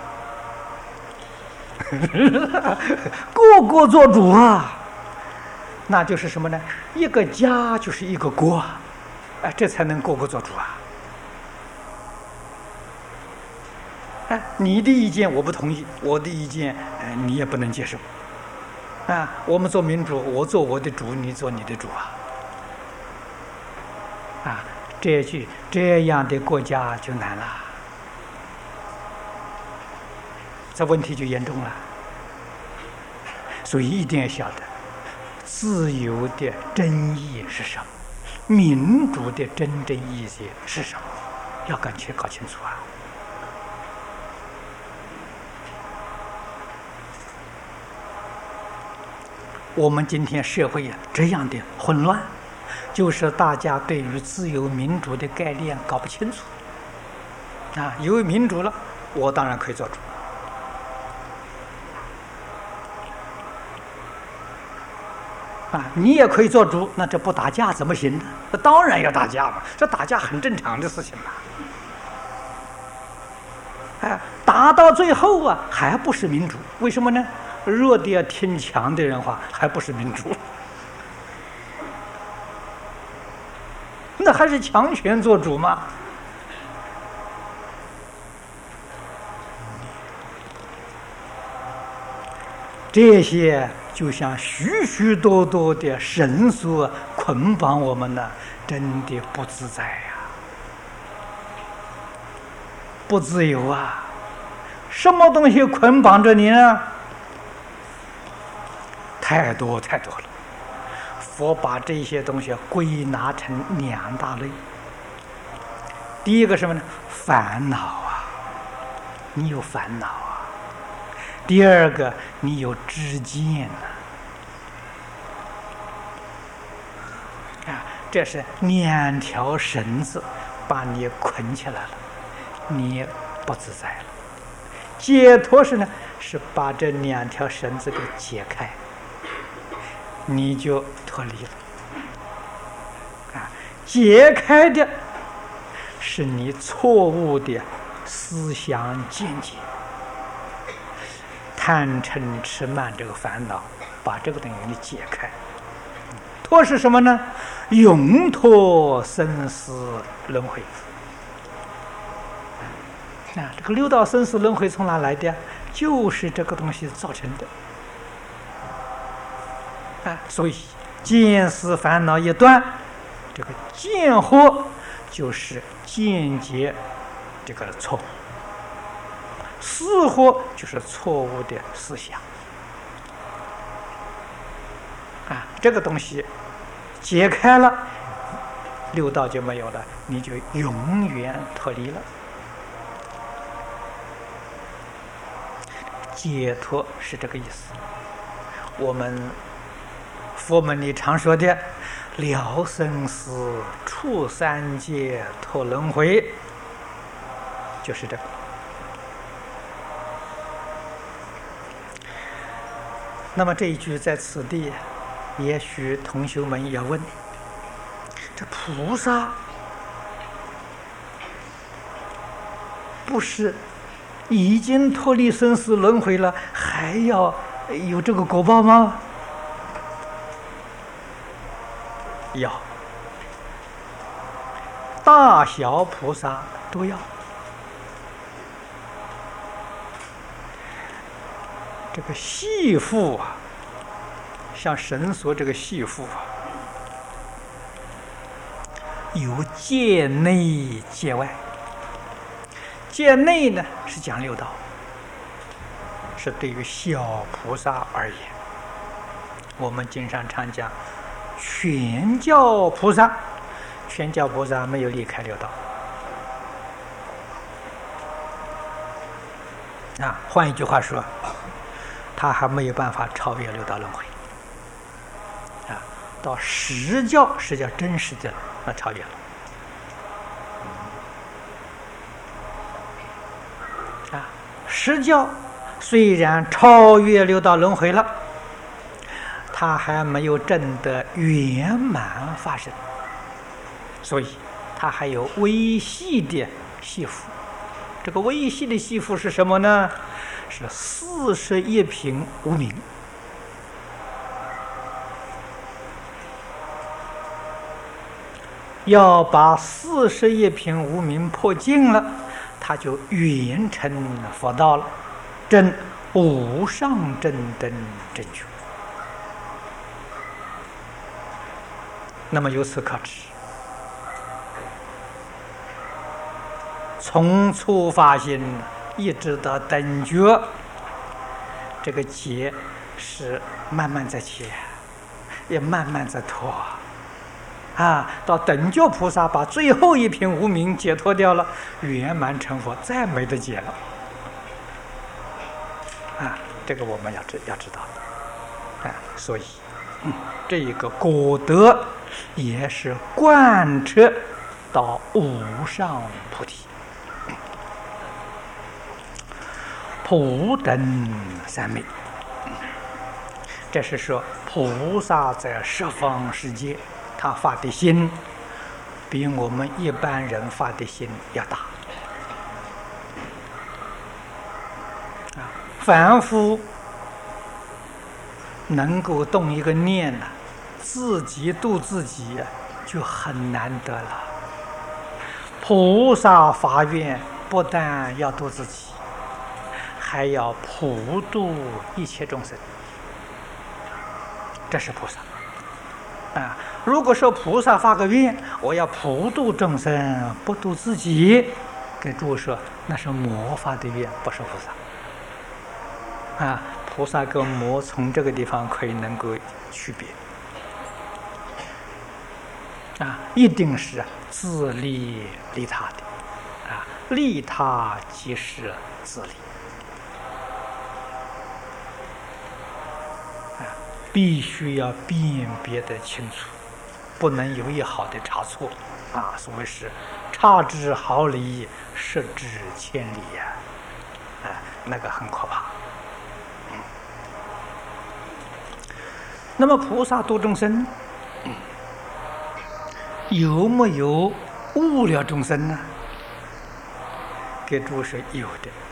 个个做主那就是什么呢？一个家就是一个国这才能个个做主你的意见我不同意，我的意见你也不能接受我们做民主，我做我的主，你做你的主这样的国家就难了，这问题就严重了。所以一定要晓得自由的真意是什么，民主的真正意义是什么，要搞清楚我们今天社会这样的混乱，就是大家对于自由民主的概念搞不清楚有民主了，我当然可以做主你也可以做主，那这不打架怎么行呢？这当然要打架嘛，这打架很正常的事情嘛打到最后啊，还不是民主。为什么呢？弱的要听强的人话，还不是民主，那还是强权做主嘛。这些就像许许多多的绳索捆绑我们呢，真的不自在呀，不自由啊！什么东西捆绑着你呢？太多太多了。佛把这些东西归纳成2大类。第一个什么呢？烦恼啊，你有烦恼啊。第二个，你有知见啊，这是2条绳子把你捆起来了，你不自在了。解脱是呢，是把这2条绳子给解开，你就脱离了。啊，解开的是你错误的思想见解。贪嗔痴慢这个烦恼，把这个东西给你解开。脱是什么呢？永脱生死轮回。啊，这个6道生死轮回从哪来的？就是这个东西造成的。啊，所以见思烦恼一断，这个见惑就是见解这个错误。思惑就是错误的思想啊，这个东西解开了，6道就没有了，你就永远脱离了。解脱是这个意思。我们佛门里常说的了生死、出三界、脱轮回，就是这个。那么这一句在此地，也许同学们也问：这菩萨不是已经脱离生死轮回了，还要有这个果报吗？要，大小菩萨都要。这个系缚啊，像绳索这个系缚啊，有界内界外。界内呢是讲6道，是对于小菩萨而言。我们经常常讲全教菩萨，全教菩萨没有离开6道。啊，换一句话说，他还没有办法超越6道轮回。啊，到实教是叫真实的，那超越了。啊，实教虽然超越6道轮回了，他还没有证得圆满法身，所以他还有微细的系缚。这个微细的系缚是什么呢？是41品无明。要把41品无明破尽了，他就圆成佛道了，证无上正等正觉。那么由此可知，从初发心一直到等觉，这个结是慢慢在解，也慢慢在脱。啊，到等觉菩萨把最后一品无明解脱掉了，圆满成佛，再没得解了。啊，这个我们要知道。啊，所以，这一个果德也是贯彻到无上菩提。普等三昧，这是说菩萨在十方世界，他发的心比我们一般人发的心要大。 凡夫能够动一个念呢，自己度自己就很难得了。菩萨发愿，不但要度自己，还要普度一切众生，这是菩萨。如果说菩萨发个愿，我要普度众生，不度自己，给诸位说，那是魔发的愿，不是菩萨。菩萨跟魔从这个地方可以能够区别。一定是自利利他的，利他即是自利。必须要辨别的清楚，不能有一毫的差错。所谓是差之毫厘，失之千里呀。那个很可怕。那么菩萨度众生，有没有误了众生呢？给诸位说有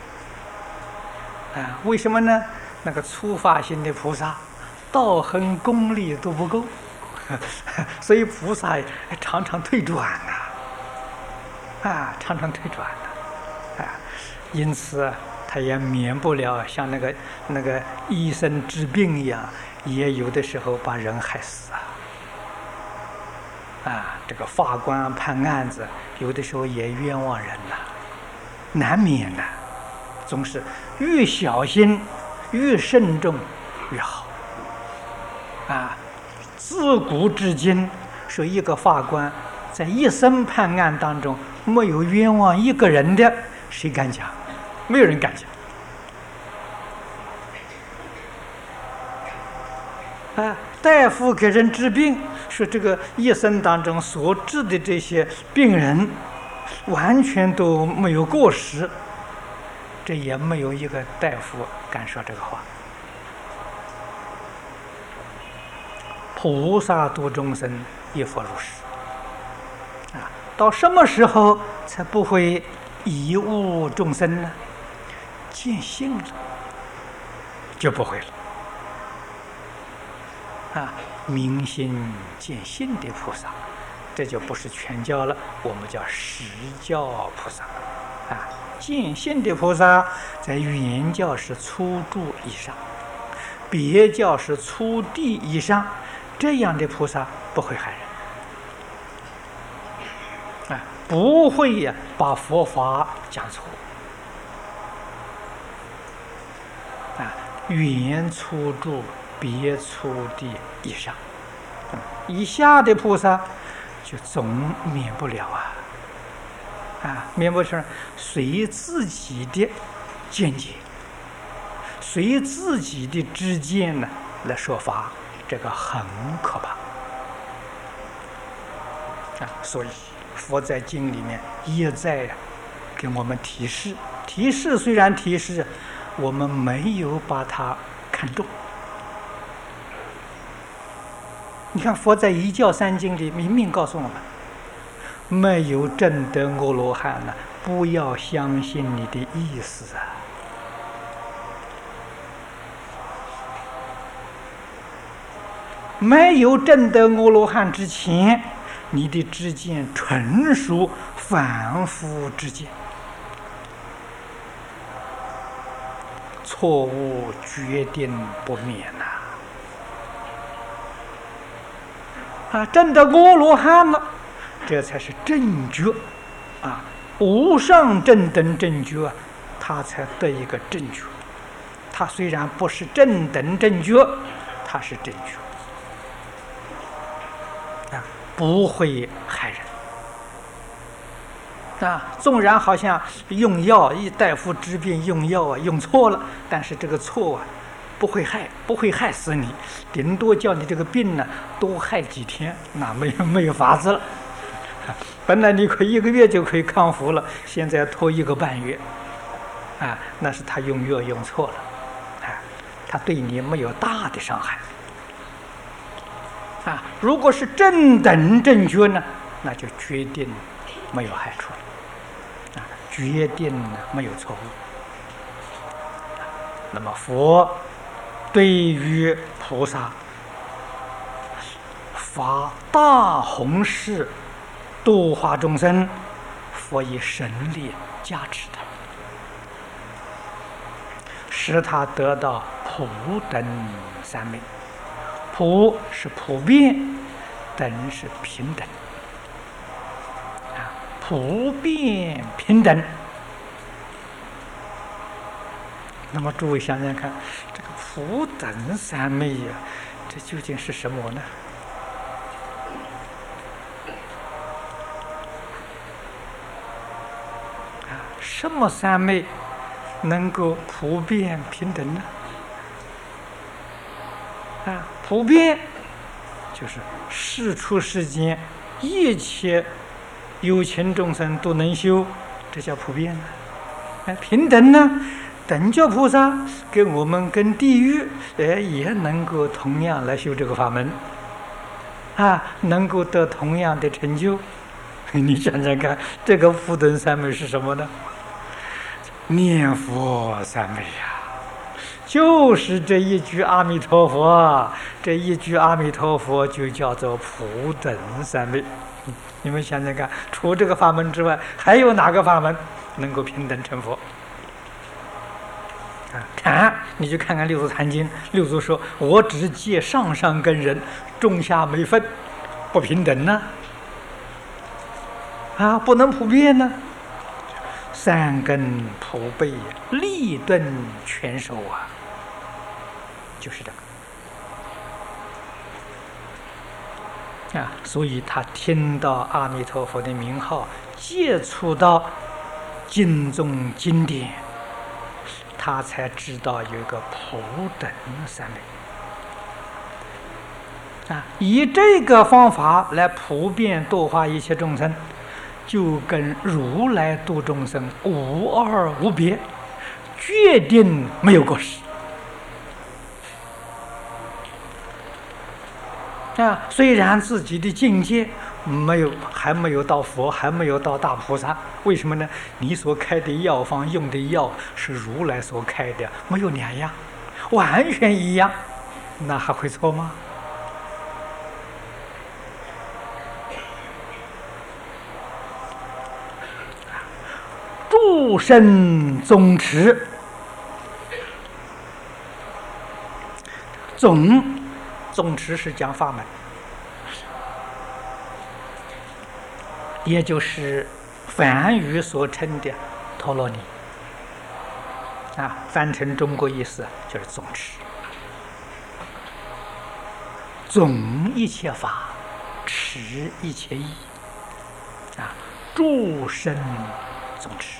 的。为什么呢？那个初发心的菩萨，道行功力都不够，所以菩萨常常退转常常退转因此他也免不了像那个医生治病一样，也有的时候把人害死这个法官判案子，有的时候也冤枉人难免总是越小心越慎重越好自古至今，说一个法官在一生判案当中没有冤枉一个人的，谁敢讲？没有人敢讲。大夫给人治病，说这个一生当中所治的这些病人完全都没有过失，这也没有一个大夫敢说这个话。菩萨度众生，亦复如是。到什么时候才不会贻误众生呢？见性了，就不会了。明心见性的菩萨，这就不是全教了，我们叫实教菩萨。见性的菩萨，在原教是初住以上，别教是初地以上，这样的菩萨不会害人，不会把佛法讲错。原初住，别初地以上，以下的菩萨就总免不了免不了随自己的见解，随自己的知见呢来说法，这个很可怕所以佛在经里面一再给我们提示，虽然提示，我们没有把它看重。你看佛在一教三经里明明告诉我们，没有证得阿罗汉呢，不要相信你的意思没有证得阿罗汉之前，你的知见纯属凡夫之见，错误决定不免证得阿罗汉了，这才是正觉无上正等正觉他才得一个正觉。他虽然不是正等正觉，他是正觉不会害人纵然好像用药，一大夫治病用药用错了，但是这个错不会害死你，顶多叫你这个病呢多害几天，那没有法子了。本来你可以1个月就可以康复了，现在要拖1个半月那是他用药用错了他对你没有大的伤害如果是正等正觉呢，那就决定没有害处决定没有错误那么佛对于菩萨发大宏誓度化众生，佛以神力加持他，使他得到普等三昧。普是普遍，等是平等，普遍平等。那么诸位想想看，这个普等三昧呀，这究竟是什么呢？什么三昧能够普遍平等呢？普遍就是世出世间一切有情众生都能修，这叫普遍呢。平等呢？等觉菩萨跟我们跟地狱也能够同样来修这个法门，能够得同样的成就。你想想看，这个普等三昧是什么呢？念佛三昧呀，就是这一句阿弥陀佛，这一句阿弥陀佛就叫做普等三昧。你们想想看，除这个法门之外，还有哪个法门能够平等成佛？你就看看六祖坛经，六祖说：“我只借上上根人，中下没分，不平等呢。不能普遍呢。三根普被，立顿全收啊，就是这个。所以他听到阿弥陀佛的名号，接触到经中经典，他才知道有一个普等三昧。以这个方法来普遍度化一切众生，就跟如来度众生无二无别，决定没有过失。虽然自己的境界还没有到佛，还没有到大菩萨，为什么呢？你所开的药方用的药是如来所开的，没有两样，完全一样，那还会错吗？诸生总持，总持是讲法门，也就是梵语所称的陀罗尼。翻成中国意思就是总持，总一切法，持一切义。诸生总持。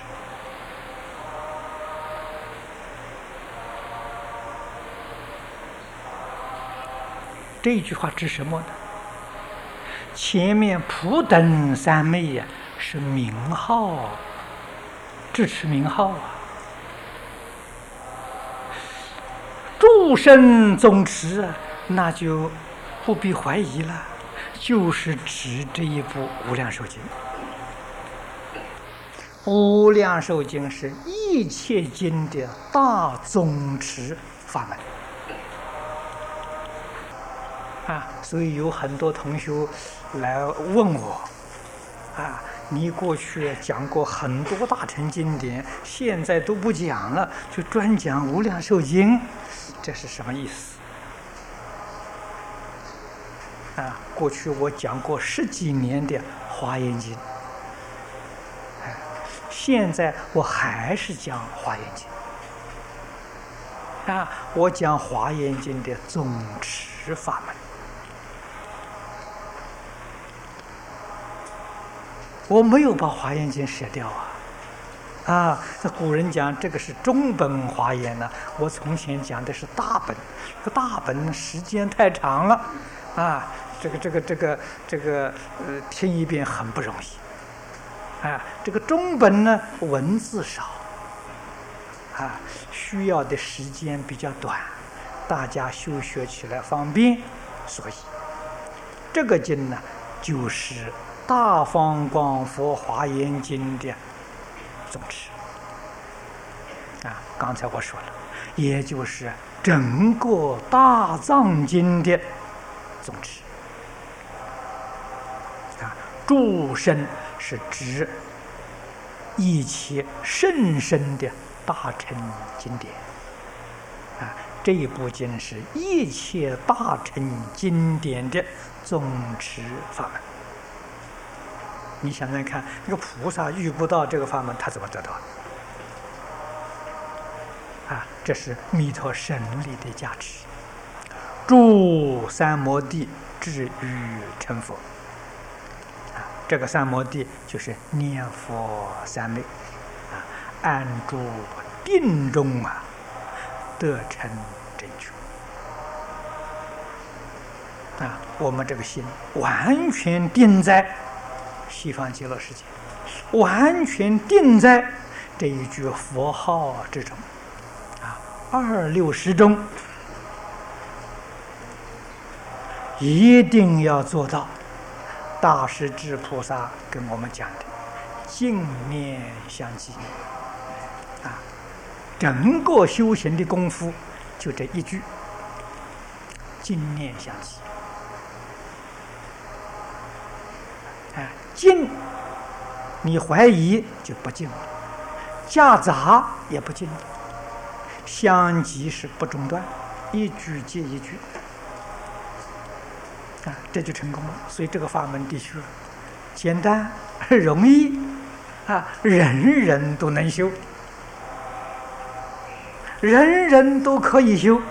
这句话指什么呢？前面普等三昧呀，是名号，支持名号啊。诸生总持啊，那就不必怀疑了，就是指这一部《无量寿经》。《无量寿经》是一切经的大总持法门。所以有很多同学来问我，你过去讲过很多大乘经典，现在都不讲了，就专讲《无量寿经》，这是什么意思？过去我讲过10几年的《华严经》，现在我还是讲《华严经》。我讲《华严经》的总持法门。我没有把《华严经》舍掉这古人讲这个是中本华严呢，我从前讲的是大本，这个大本时间太长了这个听一遍很不容易这个中本呢文字少需要的时间比较短，大家修学起来方便，所以这个经呢就是大方广佛华严经的总持刚才我说了， 也就是整个大藏经的宗旨。诸圣是指一切甚深的大乘经典。这一部经是一切大乘经典的宗持法门。你想想看，那个菩萨遇不到这个法门，他怎么得到？这是弥陀神力的加持。诸三摩地至于成佛。这个三摩地就是念佛三昧，安住定中得成真觉。我们这个心完全定在西方极乐世界，完全定在这一句佛号之中。260中一定要做到大势至菩萨跟我们讲的净念相继。整个修行的功夫就这一句净念相继。净你怀疑就不净了，夹杂也不净了，相继是不中断，一句接一句。这就成功了。所以这个法门的确简单容易，人人都能修，人人都可以修，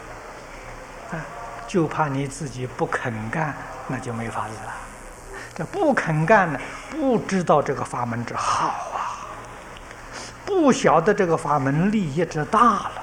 就怕你自己不肯干，那就没法子了。这不肯干呢，不知道这个法门之好不晓得这个法门利益之大了。